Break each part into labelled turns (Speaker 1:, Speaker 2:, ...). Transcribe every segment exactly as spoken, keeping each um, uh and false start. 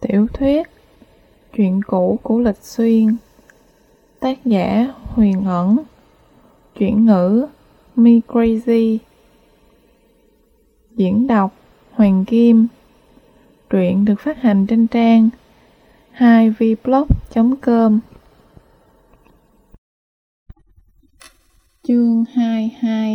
Speaker 1: Tiểu thuyết Chuyện cũ của Lịch Xuyên. Tác giả Huyền Ẩn. Chuyển ngữ Me Crazy. Diễn đọc Hoàng Kim. Truyện được phát hành trên trang hai v blog chấm com. Chương hai mươi hai.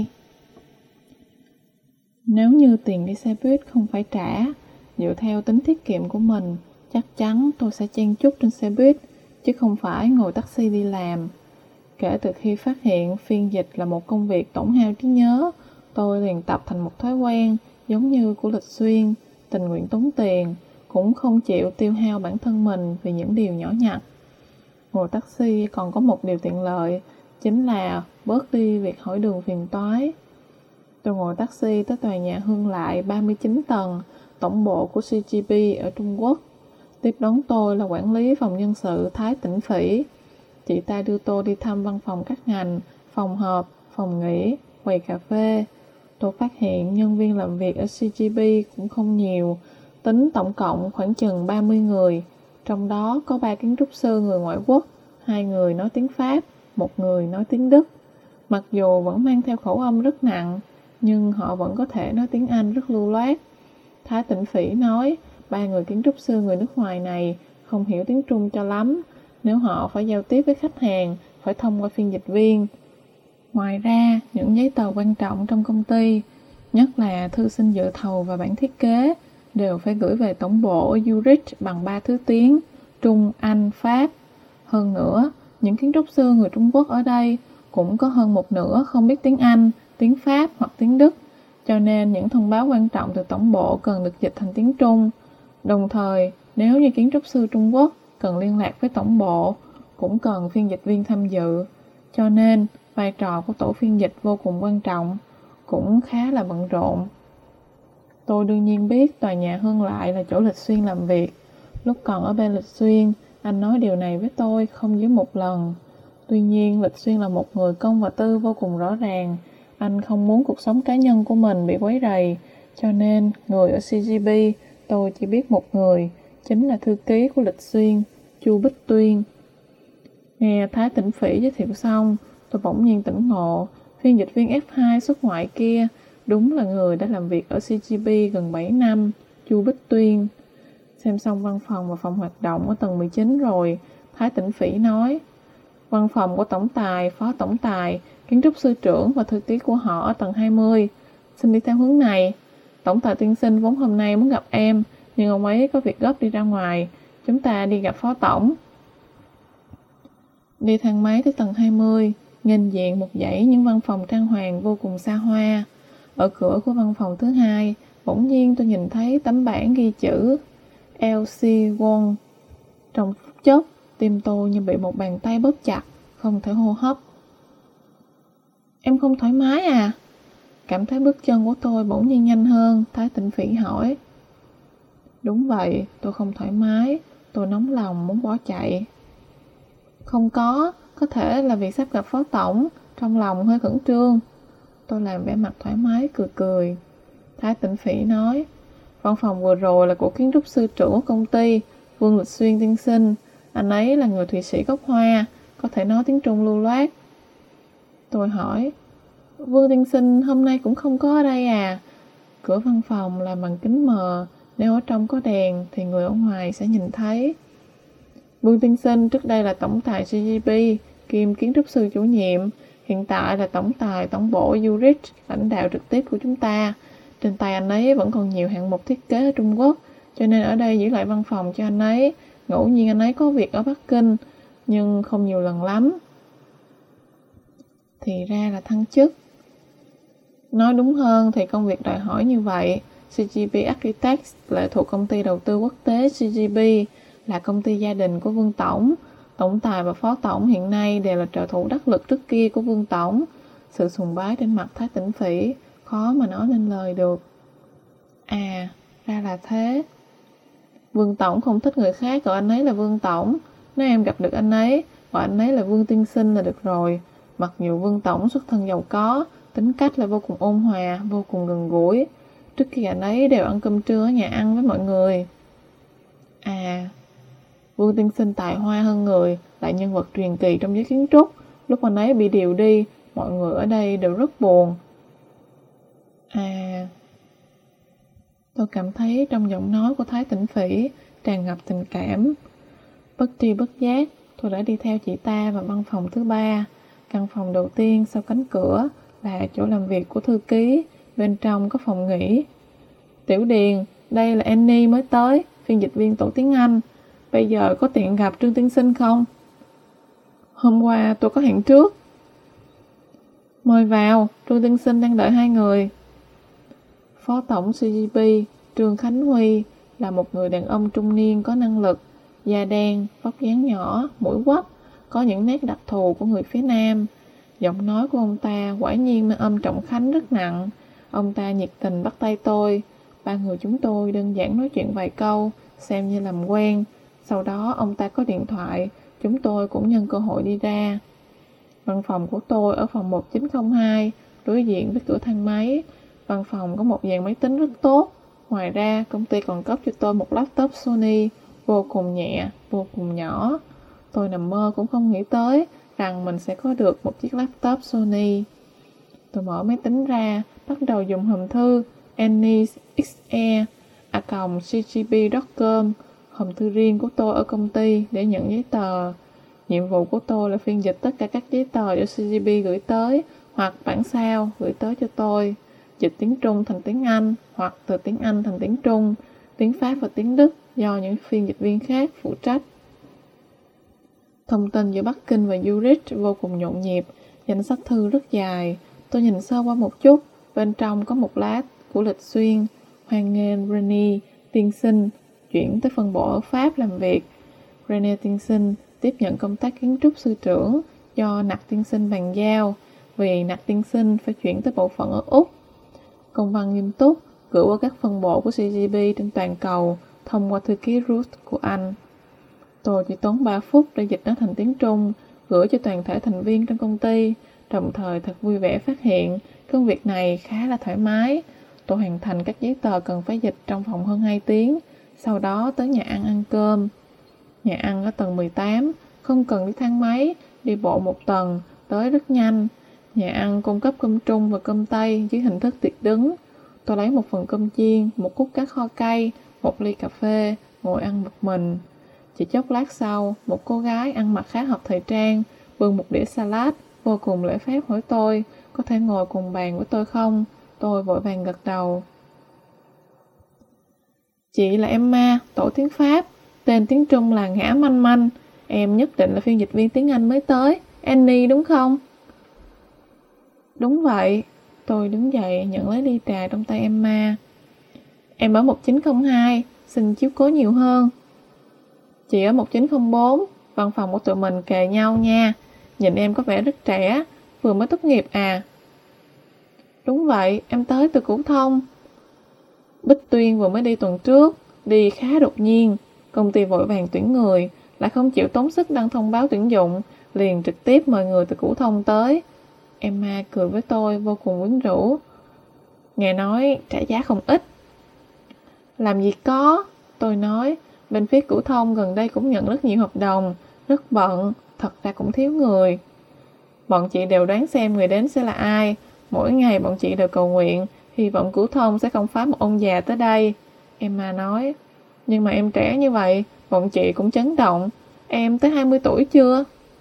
Speaker 1: Nếu như tiền đi xe buýt không phải trả, dựa theo tính tiết kiệm của mình, chắc chắn tôi sẽ chen chúc trên xe buýt, chứ không phải ngồi taxi đi làm. Kể từ khi phát hiện phiên dịch là một công việc tổn hao trí nhớ, tôi liền tập thành một thói quen giống như của Lịch Xuyên, tình nguyện tốn tiền, cũng không chịu tiêu hao bản thân mình vì những điều nhỏ nhặt. Ngồi taxi còn có một điều tiện lợi, chính là bớt đi việc hỏi đường phiền toái. Tôi ngồi taxi tới tòa nhà Hương Lại ba mươi chín tầng, tổng bộ của xê giê bê ở Trung Quốc. Tiếp đón tôi là quản lý phòng nhân sự Thái Tĩnh Phỉ. Chị ta đưa tôi đi thăm văn phòng các ngành, phòng họp, phòng nghỉ, quầy cà phê. Tôi phát hiện nhân viên làm việc ở xê giê bê cũng không nhiều, tính tổng cộng khoảng chừng ba mươi người. Trong đó có ba kiến trúc sư người ngoại quốc, hai người nói tiếng Pháp, một người nói tiếng Đức. Mặc dù vẫn mang theo khẩu âm rất nặng, nhưng họ vẫn có thể nói tiếng Anh rất lưu loát. Thái Tĩnh Phỉ nói, ba người kiến trúc sư người nước ngoài này không hiểu tiếng Trung cho lắm, nếu họ phải giao tiếp với khách hàng, phải thông qua phiên dịch viên. Ngoài ra, những giấy tờ quan trọng trong công ty, nhất là thư xin dự thầu và bản thiết kế, đều phải gửi về tổng bộ ở Zurich bằng ba thứ tiếng, Trung, Anh, Pháp. Hơn nữa, những kiến trúc sư người Trung Quốc ở đây cũng có hơn một nửa không biết tiếng Anh, tiếng Pháp hoặc tiếng Đức, cho nên những thông báo quan trọng từ tổng bộ cần được dịch thành tiếng Trung. Đồng thời, nếu như kiến trúc sư Trung Quốc cần liên lạc với tổng bộ, cũng cần phiên dịch viên tham dự. Cho nên, vai trò của tổ phiên dịch vô cùng quan trọng, cũng khá là bận rộn. Tôi đương nhiên biết tòa nhà Hương Lại là chỗ Lịch Xuyên làm việc. Lúc còn ở bên Lịch Xuyên, anh nói điều này với tôi không dưới một lần. Tuy nhiên, Lịch Xuyên là một người công và tư vô cùng rõ ràng. Anh không muốn cuộc sống cá nhân của mình bị quấy rầy, cho nên người ở xê giê bê tôi chỉ biết một người, chính là thư ký của Lịch Xuyên, Chu Bích Tuyên. Nghe Thái Tĩnh Phỉ giới thiệu xong, tôi bỗng nhiên tỉnh ngộ, phiên dịch viên ép hai xuất ngoại kia đúng là người đã làm việc ở xê giê bê gần bảy năm, Chu Bích Tuyên. Xem xong văn phòng và phòng hoạt động ở tầng mười chín rồi, Thái Tĩnh Phỉ nói, văn phòng của tổng tài, phó tổng tài, kiến trúc sư trưởng và thư ký của họ ở tầng hai mươi. Xin đi theo hướng này. Tổng tài tiên sinh vốn hôm nay muốn gặp em, nhưng ông ấy có việc gấp đi ra ngoài. Chúng ta đi gặp phó tổng. Đi thang máy tới tầng hai mươi, nghênh diện một dãy những văn phòng trang hoàng vô cùng xa hoa. Ở cửa của văn phòng thứ hai, bỗng nhiên tôi nhìn thấy tấm bảng ghi chữ lờ xê Wong. Trong phút chốc, tim tôi như bị một bàn tay bóp chặt, không thể hô hấp. Em không thoải mái à? Cảm thấy bước chân của tôi bỗng nhiên nhanh hơn, Thái Tĩnh Phỉ hỏi. Đúng vậy, tôi không thoải mái, tôi nóng lòng muốn bỏ chạy. Không có, có thể là vì sắp gặp phó tổng, trong lòng hơi khẩn trương. Tôi làm vẻ mặt thoải mái, cười cười. Thái Tĩnh Phỉ nói, văn phòng vừa rồi là của kiến trúc sư trưởng của công ty, Vương Lịch Xuyên tiên sinh. Anh ấy là người Thụy Sĩ gốc Hoa, có thể nói tiếng Trung lưu loát. Tôi hỏi, Vương tiên sinh hôm nay cũng không có ở đây à? Cửa văn phòng làm bằng kính mờ, nếu ở trong có đèn thì người ở ngoài sẽ nhìn thấy. Vương tiên sinh trước đây là tổng tài xê giê bê, kiêm kiến trúc sư chủ nhiệm, hiện tại là tổng tài tổng bộ Zurich, lãnh đạo trực tiếp của chúng ta. Trên tay anh ấy vẫn còn nhiều hạng mục thiết kế ở Trung Quốc, cho nên ở đây giữ lại văn phòng cho anh ấy. Ngẫu nhiên anh ấy có việc ở Bắc Kinh, nhưng không nhiều lần lắm. Thì ra là thăng chức. Nói đúng hơn thì công việc đòi hỏi như vậy. xê giê bê Architects lệ thuộc công ty đầu tư quốc tế xê giê bê, là công ty gia đình của Vương Tổng. Tổng tài và phó tổng hiện nay đều là trợ thủ đắc lực trước kia của Vương Tổng. Sự sùng bái trên mặt Thái Tĩnh Phỉ khó mà nói nên lời được. À, ra là thế. Vương Tổng không thích người khác gọi anh ấy là Vương Tổng. Nếu em gặp được anh ấy, gọi anh ấy là Vương tiên sinh là được rồi. Mặc dù Vương Tổng xuất thân giàu có, tính cách là vô cùng ôn hòa, vô cùng gần gũi. Trước khi anh ấy đều ăn cơm trưa ở nhà ăn với mọi người. À, Vương tiên sinh tài hoa hơn người, lại nhân vật truyền kỳ trong giới kiến trúc. Lúc anh ấy bị điều đi, mọi người ở đây đều rất buồn. À, tôi cảm thấy trong giọng nói của Thái Tĩnh Phỉ tràn ngập tình cảm. Bất tri bất giác, tôi đã đi theo chị ta vào văn phòng thứ ba. Căn phòng đầu tiên sau cánh cửa là chỗ làm việc của thư ký, bên trong có phòng nghỉ. Tiểu Điền, đây là Annie mới tới, phiên dịch viên tổ tiếng Anh. Bây giờ có tiện gặp Trương tiên sinh không? Hôm qua tôi có hẹn trước. Mời vào, Trương tiên sinh đang đợi hai người. Phó tổng xê giê pê Trương Khánh Huy là một người đàn ông trung niên có năng lực, da đen, vóc dáng nhỏ, mũi quắt, có những nét đặc thù của người phía Nam. Giọng nói của ông ta quả nhiên mang âm trọng khánh rất nặng. Ông ta nhiệt tình bắt tay tôi. Ba người chúng tôi đơn giản nói chuyện vài câu, xem như làm quen. Sau đó ông ta có điện thoại, chúng tôi cũng nhân cơ hội đi ra. Văn phòng của tôi ở phòng một chín không hai, đối diện với cửa thang máy. Văn phòng có một dàn máy tính rất tốt. Ngoài ra, công ty còn cấp cho tôi một laptop Sony, vô cùng nhẹ, vô cùng nhỏ. Tôi nằm mơ cũng không nghĩ tới rằng mình sẽ có được một chiếc laptop Sony. Tôi mở máy tính ra, bắt đầu dùng hòm thư anniexe a còng c g p chấm com, hòm thư riêng của tôi ở công ty để nhận giấy tờ. Nhiệm vụ của tôi là phiên dịch tất cả các giấy tờ do xê giê pê gửi tới hoặc bản sao gửi tới cho tôi, dịch tiếng Trung thành tiếng Anh hoặc từ tiếng Anh thành tiếng Trung, tiếng Pháp và tiếng Đức do những phiên dịch viên khác phụ trách. Thông tin giữa Bắc Kinh và Zurich vô cùng nhộn nhịp, danh sách thư rất dài. Tôi nhìn sơ qua một chút, bên trong có một lá của Lịch Xuyên, hoan nghênh René tiên sinh chuyển tới phân bộ ở Pháp làm việc. René tiên sinh tiếp nhận công tác kiến trúc sư trưởng do Nặc tiên sinh bàn giao, vì Nặc tiên sinh phải chuyển tới bộ phận ở Úc. Công văn nghiêm túc gửi qua các phân bộ của xê giê pê trên toàn cầu thông qua thư ký Ruth của anh. Tôi chỉ tốn ba phút để dịch nó thành tiếng Trung, gửi cho toàn thể thành viên trong công ty, đồng thời thật vui vẻ phát hiện công việc này khá là thoải mái. Tôi hoàn thành các giấy tờ cần phải dịch trong vòng hơn hai tiếng, sau đó tới nhà ăn ăn cơm. Nhà ăn ở tầng mười tám, không cần đi thang máy, đi bộ một tầng, tới rất nhanh. Nhà ăn cung cấp cơm Trung và cơm Tây dưới hình thức tiệc đứng. Tôi lấy một phần cơm chiên, một cúc cá kho cay, một ly cà phê, ngồi ăn một mình. Chỉ chốc lát sau, một cô gái ăn mặc khá hợp thời trang, bưng một đĩa salad, vô cùng lễ phép hỏi tôi, có thể ngồi cùng bàn với tôi không? Tôi vội vàng gật đầu. Chị là Emma, tổ tiếng Pháp, tên tiếng Trung là Ngã Manh Manh. Em nhất định là phiên dịch viên tiếng Anh mới tới, Annie đúng không? Đúng vậy. Tôi đứng dậy nhận lấy ly trà trong tay Emma. Em ở một chín không hai, xin chiếu cố nhiều hơn. Chị ở một chín không bốn, văn phòng của tụi mình kề nhau nha. Nhìn em có vẻ rất trẻ, vừa mới tốt nghiệp à? Đúng vậy, em tới từ Cửu Thông. Bích Tuyên vừa mới đi tuần trước, đi khá đột nhiên. Công ty vội vàng tuyển người, lại không chịu tốn sức đăng thông báo tuyển dụng, liền trực tiếp mời người từ Cửu Thông tới. Emma cười với tôi vô cùng quyến rũ. Nghe nói trả giá không ít. Làm gì có, tôi nói. Bên phía Cửu Thông gần đây cũng nhận rất nhiều hợp đồng, rất bận, thật ra cũng thiếu người. Bọn chị đều đoán xem người đến sẽ là ai. Mỗi ngày bọn chị đều cầu nguyện, hy vọng Cửu Thông sẽ không phái một ông già tới đây. Emma nói. Nhưng mà em trẻ như vậy, bọn chị cũng chấn động. Em tới hai mươi tuổi chưa?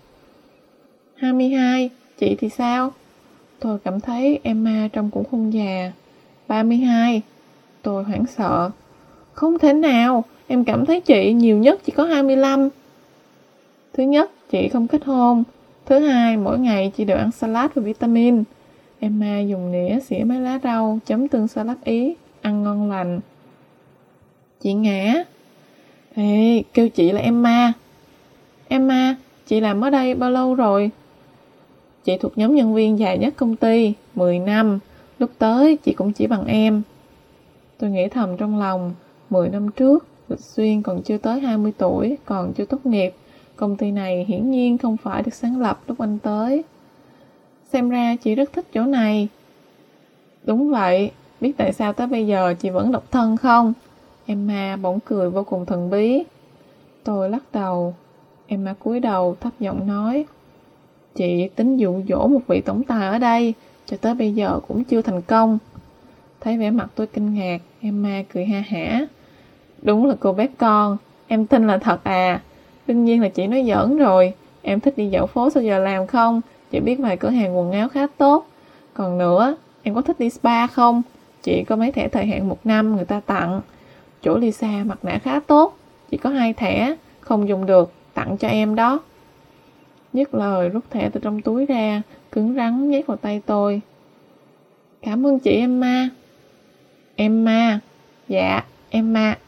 Speaker 1: hai mươi hai, chị thì sao? Tôi cảm thấy Emma trông cũng không già. ba mươi hai. Tôi hoảng sợ. Không thể nào, em cảm thấy chị nhiều nhất chỉ có hai mươi lăm. Thứ nhất, chị không kết hôn. Thứ hai, mỗi ngày chị đều ăn salad và vitamin. Emma dùng nĩa xỉa mấy lá rau, chấm tương salad Ý, ăn ngon lành. Chị Ngã. Ê, kêu chị là Emma. Emma, chị làm ở đây bao lâu rồi? Chị thuộc nhóm nhân viên dài nhất công ty, mười năm. Lúc tới, chị cũng chỉ bằng em. Tôi nghĩ thầm trong lòng, mười năm trước, Lịch Xuyên còn chưa tới hai mươi tuổi, còn chưa tốt nghiệp. Công ty này hiển nhiên không phải được sáng lập lúc anh tới. Xem ra chị rất thích chỗ này. Đúng vậy, biết tại sao tới bây giờ chị vẫn độc thân không? Emma bỗng cười vô cùng thần bí. Tôi lắc đầu. Emma cúi đầu thấp giọng nói, chị tính dụ dỗ một vị tổng tài ở đây, cho tới bây giờ cũng chưa thành công. Thấy vẻ mặt tôi kinh ngạc, Emma cười ha hả. Đúng là cô bé con, em tin là thật à? Đương nhiên là chị nói giỡn rồi. Em thích đi dạo phố sau giờ làm không? Chị biết vài cửa hàng quần áo khá tốt. Còn nữa, em có thích đi spa không? Chị có mấy thẻ thời hạn một năm người ta tặng. Chỗ Lisa mặt nạ khá tốt. Chỉ có hai thẻ, không dùng được, tặng cho em đó. Dứt lời rút thẻ từ trong túi ra, cứng rắn nhét vào tay tôi. Cảm ơn chị Emma. Emma? Dạ, Emma.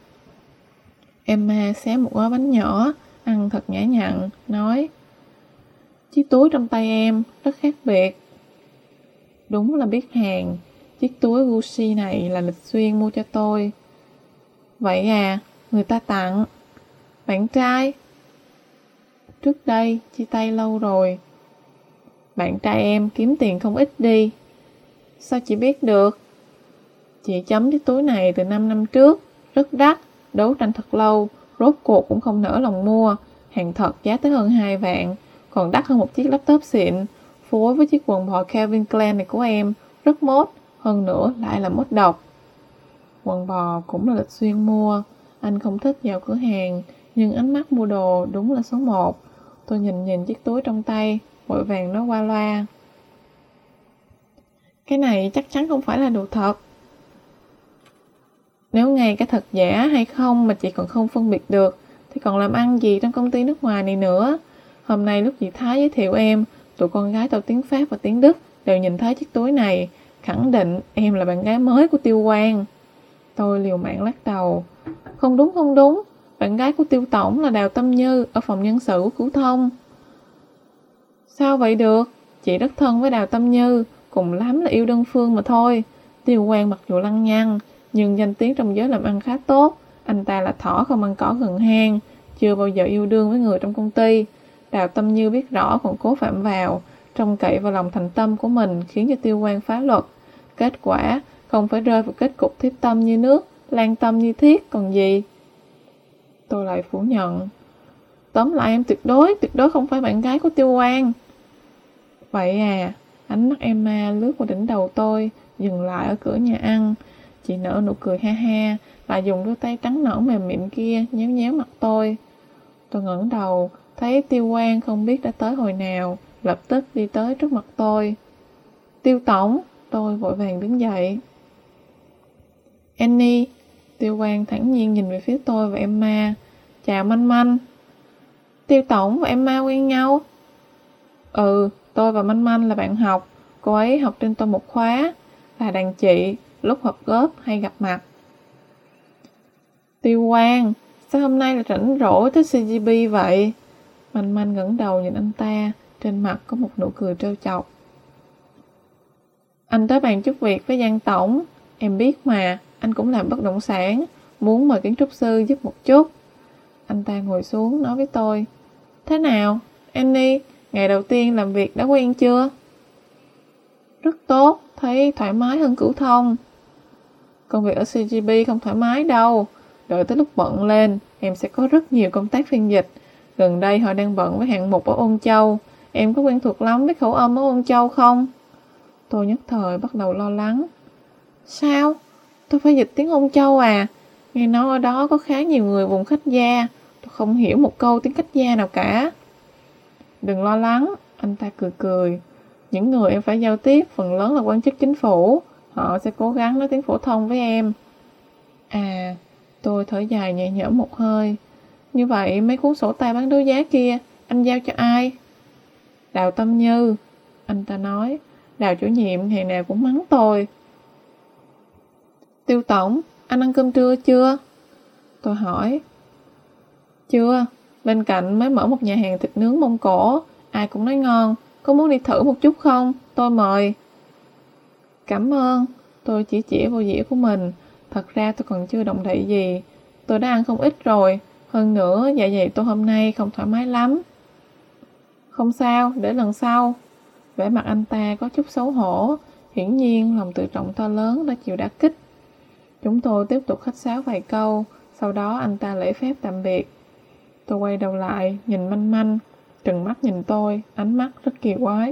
Speaker 1: Emma xé một gói bánh nhỏ, ăn thật nhã nhặn, nói, chiếc túi trong tay em rất khác biệt. Đúng là biết hàng, chiếc túi Gucci này là Lịch Xuyên mua cho tôi. Vậy à, người ta tặng. Bạn trai? Trước đây, chia tay lâu rồi. Bạn trai em kiếm tiền không ít đi. Sao chị biết được? Chị chấm chiếc túi này từ năm năm trước, rất đắt, đấu tranh thật lâu, rốt cuộc cũng không nỡ lòng mua. Hàng thật giá tới hơn hai vạn, còn đắt hơn một chiếc laptop xịn, phối với chiếc quần bò Calvin Klein này của em, rất mốt, hơn nữa lại là mốt độc. Quần bò cũng là Lịch Xuyên mua, anh không thích vào cửa hàng, nhưng ánh mắt mua đồ đúng là số một. Tôi nhìn nhìn chiếc túi trong tay, vội vàng nói qua loa. Cái này chắc chắn không phải là đồ thật. Nếu ngay cả thật giả hay không mà chị còn không phân biệt được, thì còn làm ăn gì trong công ty nước ngoài này nữa. Hôm nay lúc chị Thái giới thiệu em, tụi con gái tàu tiếng Pháp và tiếng Đức đều nhìn thấy chiếc túi này, khẳng định em là bạn gái mới của Tiêu Quang. Tôi liều mạng lắc đầu. Không đúng không đúng, bạn gái của Tiêu Tổng là Đào Tâm Như ở phòng nhân sự của Cửu Thông. Sao vậy được? Chị rất thân với Đào Tâm Như, cùng lắm là yêu đơn phương mà thôi. Tiêu Quang mặc dù lăng nhăng, nhưng danh tiếng trong giới làm ăn khá tốt. Anh ta là thỏ không ăn cỏ gần hang, chưa bao giờ yêu đương với người trong công ty. Đào Tâm Như biết rõ còn cố phạm vào, trông cậy vào lòng thành tâm của mình khiến cho Tiêu Quang phá luật. Kết quả không phải rơi vào kết cục thiết tâm như nước, lan tâm như thiết còn gì. Tôi lại phủ nhận. Tóm lại em tuyệt đối, tuyệt đối không phải bạn gái của Tiêu Quang. Vậy à? Ánh mắt Emma lướt qua đỉnh đầu tôi, dừng lại ở cửa nhà ăn. Chị nở nụ cười ha ha, lại dùng đôi tay trắng nõn mềm mịn kia nhéo nhéo mặt tôi. Tôi ngẩng đầu, thấy Tiêu Quang không biết đã tới hồi nào, lập tức đi tới trước mặt tôi. Tiêu Tổng, tôi vội vàng đứng dậy. Annie, Tiêu Quang thản nhiên nhìn về phía tôi và Emma. Chào Manh Manh. Tiêu Tổng và Emma quen nhau? Ừ, tôi và Manh Manh là bạn học. Cô ấy học trên tôi một khóa, là đàn chị, lúc họp góp hay gặp mặt. Tiêu Quang, sao hôm nay là rảnh rỗi tới xê giê bê vậy? Manh Manh ngẩng đầu nhìn anh ta, trên mặt có một nụ cười trêu chọc. Anh tới bàn chút việc với Giang Tổng. Em biết mà, anh cũng làm bất động sản, muốn mời kiến trúc sư giúp một chút. Anh ta ngồi xuống nói với tôi. Thế nào, Annie, ngày đầu tiên làm việc đã quen chưa? Rất tốt, thấy thoải mái hơn Cửu Thông. Công việc ở xê giê bê không thoải mái đâu. Đợi tới lúc bận lên, em sẽ có rất nhiều công tác phiên dịch. Gần đây họ đang bận với hạng mục ở Ôn Châu. Em có quen thuộc lắm với khẩu âm ở Ôn Châu không? Tôi nhất thời bắt đầu lo lắng. Sao? Tôi phải dịch tiếng Ôn Châu à? Nghe nói ở đó có khá nhiều người vùng khách gia. Tôi không hiểu một câu tiếng khách gia nào cả. Đừng lo lắng, anh ta cười cười. Những người em phải giao tiếp phần lớn là quan chức chính phủ. Họ sẽ cố gắng nói tiếng phổ thông với em. À, tôi thở dài nhẹ nhõm một hơi. Như vậy mấy cuốn sổ tay bán đấu giá kia, anh giao cho ai? Đào Tâm Như, anh ta nói. Đào chủ nhiệm ngày nào cũng mắng tôi. Tiêu Tổng, anh ăn cơm trưa chưa? Tôi hỏi. Chưa, bên cạnh mới mở một nhà hàng thịt nướng Mông Cổ, ai cũng nói ngon, có muốn đi thử một chút không? Tôi mời. Cảm ơn, tôi chỉ chỉ vô dĩa của mình, thật ra tôi còn chưa động đậy gì, tôi đã ăn không ít rồi, hơn nữa dạ dày tôi hôm nay không thoải mái lắm. Không sao, để lần sau. Vẻ mặt anh ta có chút xấu hổ, hiển nhiên lòng tự trọng to lớn đã chịu đả kích. Chúng tôi tiếp tục khách sáo vài câu, sau đó anh ta lễ phép tạm biệt. Tôi quay đầu lại, nhìn manh manh, trừng mắt nhìn tôi, ánh mắt rất kỳ quái.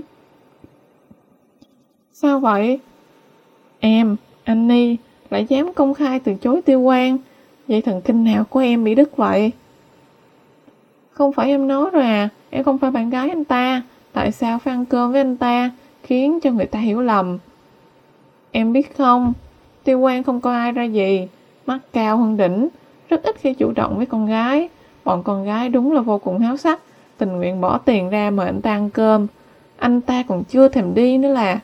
Speaker 1: Sao vậy? Em, Annie, lại dám công khai từ chối Tiêu Quang. Dây thần kinh nào của em bị đứt vậy? Không phải em nói rồi à, em không phải bạn gái anh ta. Tại sao phải ăn cơm với anh ta, khiến cho người ta hiểu lầm? Em biết không, Tiêu Quang không coi ai ra gì, mắt cao hơn đỉnh, rất ít khi chủ động với con gái. Bọn con gái đúng là vô cùng háo sắc, tình nguyện bỏ tiền ra mời anh ta ăn cơm. Anh ta còn chưa thèm đi nữa là.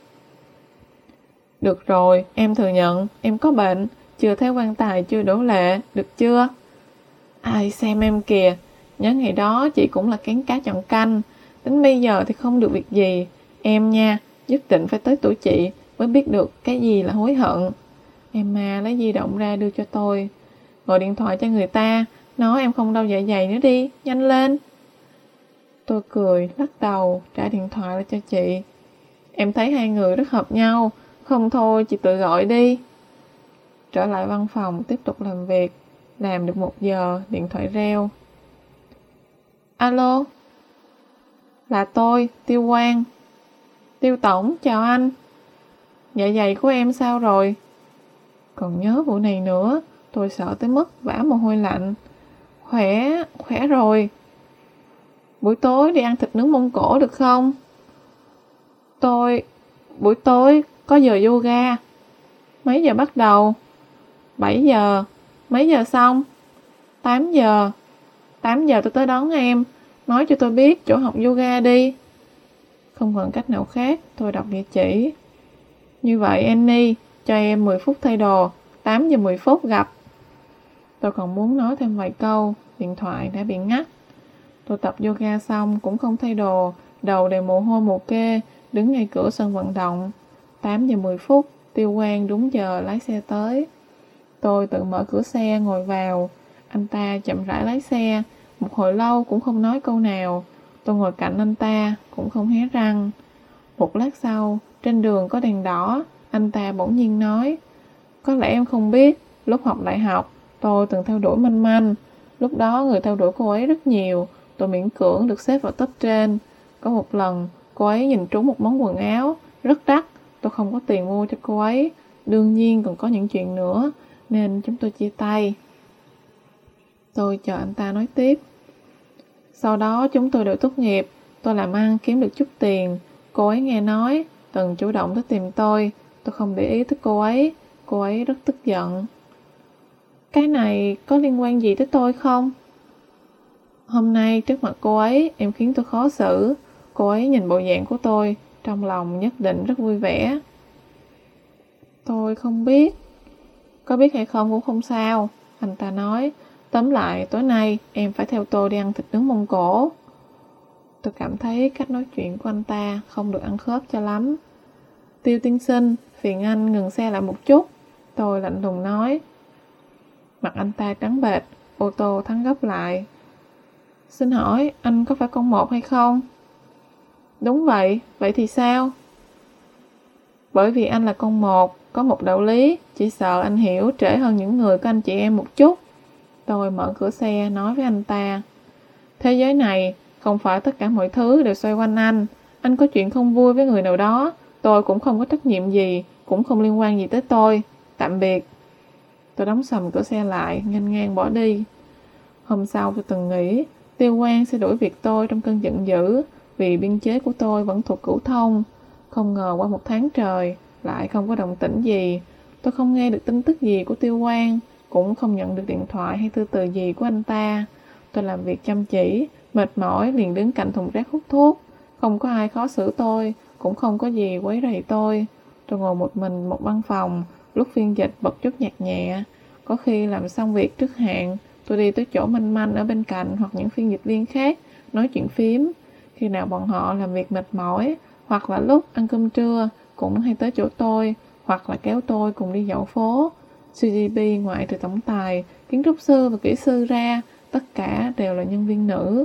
Speaker 1: Được rồi, em thừa nhận, em có bệnh, chưa thấy quan tài chưa đổ lệ, được chưa? Ai xem em kìa, nhớ ngày đó chị cũng là kén cá chọn canh, đến bây giờ thì không được việc gì. Em nha, nhất định phải tới tuổi chị mới biết được cái gì là hối hận. Emma lấy di động ra đưa cho tôi. Gọi điện thoại cho người ta, nói em không đau dạ dày nữa đi, nhanh lên. Tôi cười, lắc đầu, trả điện thoại lại cho chị. Em thấy hai người rất hợp nhau, không thôi chị tự gọi đi. Trở lại văn phòng tiếp tục làm việc. Làm được một giờ, điện thoại reo. Alo? Là tôi, Tiêu Quang. Tiêu tổng, chào anh. Dạ dày của em sao rồi? Còn nhớ vụ này nữa, tôi sợ tới mức vã mồ hôi lạnh. Khỏe, khỏe rồi. Buổi tối đi ăn thịt nướng Mông Cổ được không? Tôi, buổi tối có giờ yoga. Mấy giờ bắt đầu? bảy giờ. Mấy giờ xong? tám giờ. tám giờ tôi tới đón em. Nói cho tôi biết chỗ học yoga đi. Không còn cách nào khác, tôi đọc địa chỉ. Như vậy Annie, cho em mười phút thay đồ, tám giờ mười phút gặp. Tôi còn muốn nói thêm vài câu, điện thoại đã bị ngắt. Tôi tập yoga xong cũng không thay đồ, đầu đầy mồ hôi mồ kê, đứng ngay cửa sân vận động. tám giờ mười phút, Tiêu Quang đúng giờ lái xe tới. Tôi tự mở cửa xe ngồi vào. Anh ta chậm rãi lái xe, một hồi lâu cũng không nói câu nào. Tôi ngồi cạnh anh ta, cũng không hé răng. Một lát sau, trên đường có đèn đỏ, anh ta bỗng nhiên nói: Có lẽ em không biết, lúc học đại học, tôi từng theo đuổi Manh Manh. Lúc đó người theo đuổi cô ấy rất nhiều, tôi miễn cưỡng được xếp vào top trên. Có một lần, cô ấy nhìn trúng một món quần áo, rất đắt, tôi không có tiền mua cho cô ấy. Đương nhiên còn có những chuyện nữa, nên chúng tôi chia tay. Tôi chờ anh ta nói tiếp. Sau đó chúng tôi đều tốt nghiệp, tôi làm ăn kiếm được chút tiền. Cô ấy nghe nói, từng chủ động tới tìm tôi. Tôi không để ý tới cô ấy, cô ấy rất tức giận. Cái này có liên quan gì tới tôi không? Hôm nay trước mặt cô ấy, em khiến tôi khó xử. Cô ấy nhìn bộ dạng của tôi, trong lòng nhất định rất vui vẻ. Tôi không biết. Có biết hay không cũng không sao, anh ta nói. Tóm lại, tối nay em phải theo tôi đi ăn thịt nướng Mông Cổ. Tôi cảm thấy cách nói chuyện của anh ta không được ăn khớp cho lắm. Tiêu tiên sinh, phiền anh ngừng xe lại một chút. Tôi lạnh lùng nói. Mặt anh ta trắng bệch, ô tô thắng gấp lại. Xin hỏi, anh có phải con một hay không? Đúng vậy, vậy thì sao? Bởi vì anh là con một, có một đạo lý, chỉ sợ anh hiểu trễ hơn những người của anh chị em một chút. Tôi mở cửa xe nói với anh ta. Thế giới này, không phải tất cả mọi thứ đều xoay quanh anh. Anh có chuyện không vui với người nào đó, tôi cũng không có trách nhiệm gì, cũng không liên quan gì tới tôi. Tạm biệt. Tôi đóng sầm cửa xe lại, nghênh ngang bỏ đi. Hôm sau tôi từng nghĩ, Tiêu Quang sẽ đuổi việc tôi trong cơn giận dữ, vì biên chế của tôi vẫn thuộc cửu thông. Không ngờ qua một tháng trời, lại không có động tĩnh gì. Tôi không nghe được tin tức gì của Tiêu Quang, cũng không nhận được điện thoại hay thư từ gì của anh ta. Tôi làm việc chăm chỉ, mệt mỏi liền đứng cạnh thùng rác hút thuốc. Không có ai khó xử tôi, cũng không có gì quấy rầy tôi. Tôi ngồi một mình một văn phòng, lúc phiên dịch bật chút nhạc nhẹ. Có khi làm xong việc trước hạn, tôi đi tới chỗ Manh Manh ở bên cạnh hoặc những phiên dịch viên khác, nói chuyện phím. Khi nào bọn họ làm việc mệt mỏi, hoặc là lúc ăn cơm trưa, cũng hay tới chỗ tôi, hoặc là kéo tôi cùng đi dạo phố. xê giê pê ngoại trừ tổng tài, kiến trúc sư và kỹ sư ra, tất cả đều là nhân viên nữ.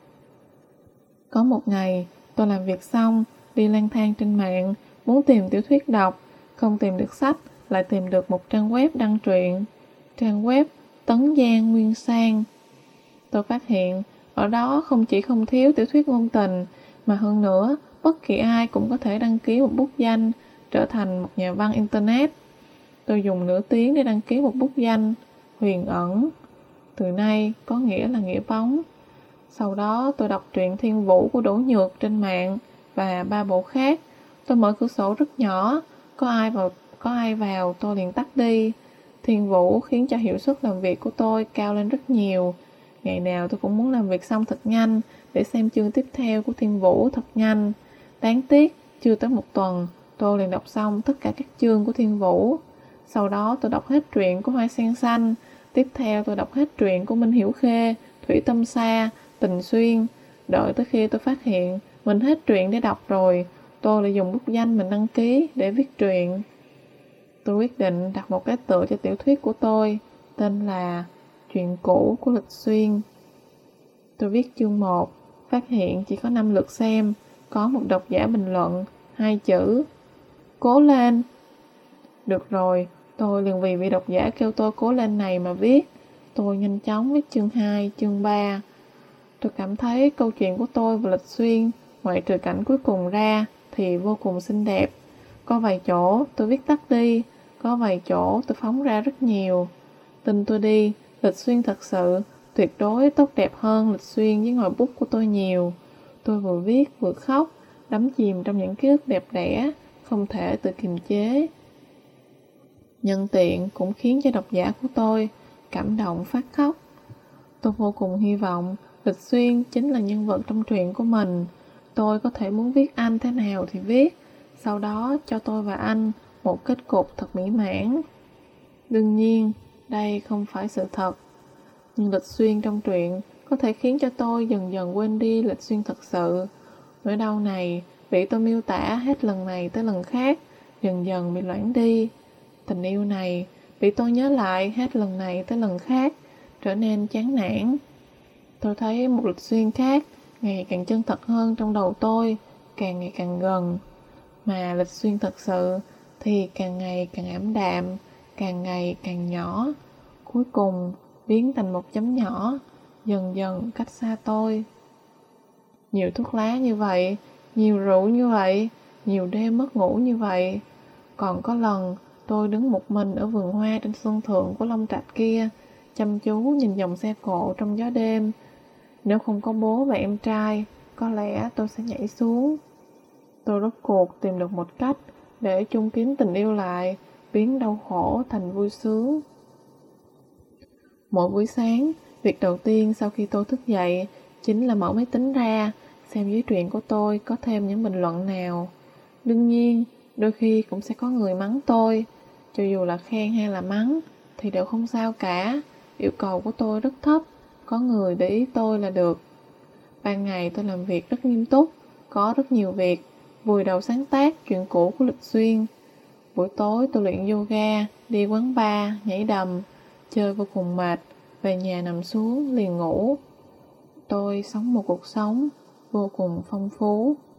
Speaker 1: Có một ngày, tôi làm việc xong, đi lang thang trên mạng, muốn tìm tiểu thuyết đọc, không tìm được sách, lại tìm được một trang web đăng truyện. Trang web Tấn Giang Nguyên Sang. Tôi phát hiện ở đó không chỉ không thiếu tiểu thuyết ngôn tình, mà hơn nữa, bất kỳ ai cũng có thể đăng ký một bút danh, trở thành một nhà văn Internet. Tôi dùng nửa tiếng để đăng ký một bút danh, Huyền ẩn, từ nay có nghĩa là nghĩa bóng. Sau đó tôi đọc truyện Thiên Vũ của Đỗ Nhược trên mạng và ba bộ khác. Tôi mở cửa sổ rất nhỏ, có ai vào có ai vào tôi liền tắt đi. Thiên Vũ khiến cho hiệu suất làm việc của tôi cao lên rất nhiều. Ngày nào tôi cũng muốn làm việc xong thật nhanh để xem chương tiếp theo của Thiên Vũ thật nhanh. Đáng tiếc, chưa tới một tuần, tôi liền đọc xong tất cả các chương của Thiên Vũ. Sau đó tôi đọc hết truyện của Hoa Sen Xanh. Tiếp theo tôi đọc hết truyện của Minh Hiểu Khê, Thủy Tâm Sa, Tình Xuyên. Đợi tới khi tôi phát hiện mình hết truyện để đọc rồi, tôi lại dùng bút danh mình đăng ký để viết truyện. Tôi quyết định đặt một cái tựa cho tiểu thuyết của tôi, tên là Chuyện cũ của Lịch Xuyên. Tôi viết chương một, phát hiện chỉ có năm lượt xem, có một độc giả bình luận, hai chữ: cố lên. Được rồi, tôi liền vì vị độc giả kêu tôi cố lên này mà viết. Tôi nhanh chóng viết chương hai, chương ba. Tôi cảm thấy câu chuyện của tôi và Lịch Xuyên, ngoại trừ cảnh cuối cùng ra, thì vô cùng xinh đẹp. Có vài chỗ tôi viết tắt đi, có vài chỗ tôi phóng ra rất nhiều. Tin tôi đi, Lịch Xuyên thật sự tuyệt đối tốt đẹp hơn Lịch Xuyên với ngòi bút của tôi nhiều. Tôi vừa viết vừa khóc, đắm chìm trong những ký ức đẹp đẽ, không thể tự kiềm chế. Nhân tiện cũng khiến cho độc giả của tôi cảm động phát khóc. Tôi vô cùng hy vọng Lịch Xuyên chính là nhân vật trong truyện của mình. Tôi có thể muốn viết anh thế nào thì viết, sau đó cho tôi và anh một kết cục thật mỹ mãn. Đương nhiên, đây không phải sự thật. Nhưng Lịch Xuyên trong truyện có thể khiến cho tôi dần dần quên đi Lịch Xuyên thật sự. Nỗi đau này bị tôi miêu tả hết lần này tới lần khác, dần dần bị loãng đi. Tình yêu này bị tôi nhớ lại hết lần này tới lần khác, trở nên chán nản. Tôi thấy một Lịch Xuyên khác ngày càng chân thật hơn trong đầu tôi, càng ngày càng gần. Mà Lịch Xuyên thật sự thì càng ngày càng ảm đạm, càng ngày càng nhỏ, cuối cùng biến thành một chấm nhỏ, dần dần cách xa tôi. Nhiều thuốc lá như vậy, nhiều rượu như vậy, nhiều đêm mất ngủ như vậy. Còn có lần tôi đứng một mình ở vườn hoa trên sân thượng của Long Trạch kia, chăm chú nhìn dòng xe cộ trong gió đêm. Nếu không có bố và em trai, có lẽ tôi sẽ nhảy xuống. Tôi rốt cuộc tìm được một cách để chung kín tình yêu lại, biến đau khổ thành vui sướng. Mỗi buổi sáng, việc đầu tiên sau khi tôi thức dậy chính là mở máy tính ra, xem dưới truyện của tôi có thêm những bình luận nào. Đương nhiên, đôi khi cũng sẽ có người mắng tôi. Cho dù là khen hay là mắng thì đều không sao cả. Yêu cầu của tôi rất thấp, có người để ý tôi là được. Ban ngày tôi làm việc rất nghiêm túc, có rất nhiều việc, vùi đầu sáng tác chuyện cũ của Lịch Xuyên. Buổi tối tôi luyện yoga, đi quán bar, nhảy đầm, chơi vô cùng mệt, về nhà nằm xuống liền ngủ. Tôi sống một cuộc sống vô cùng phong phú.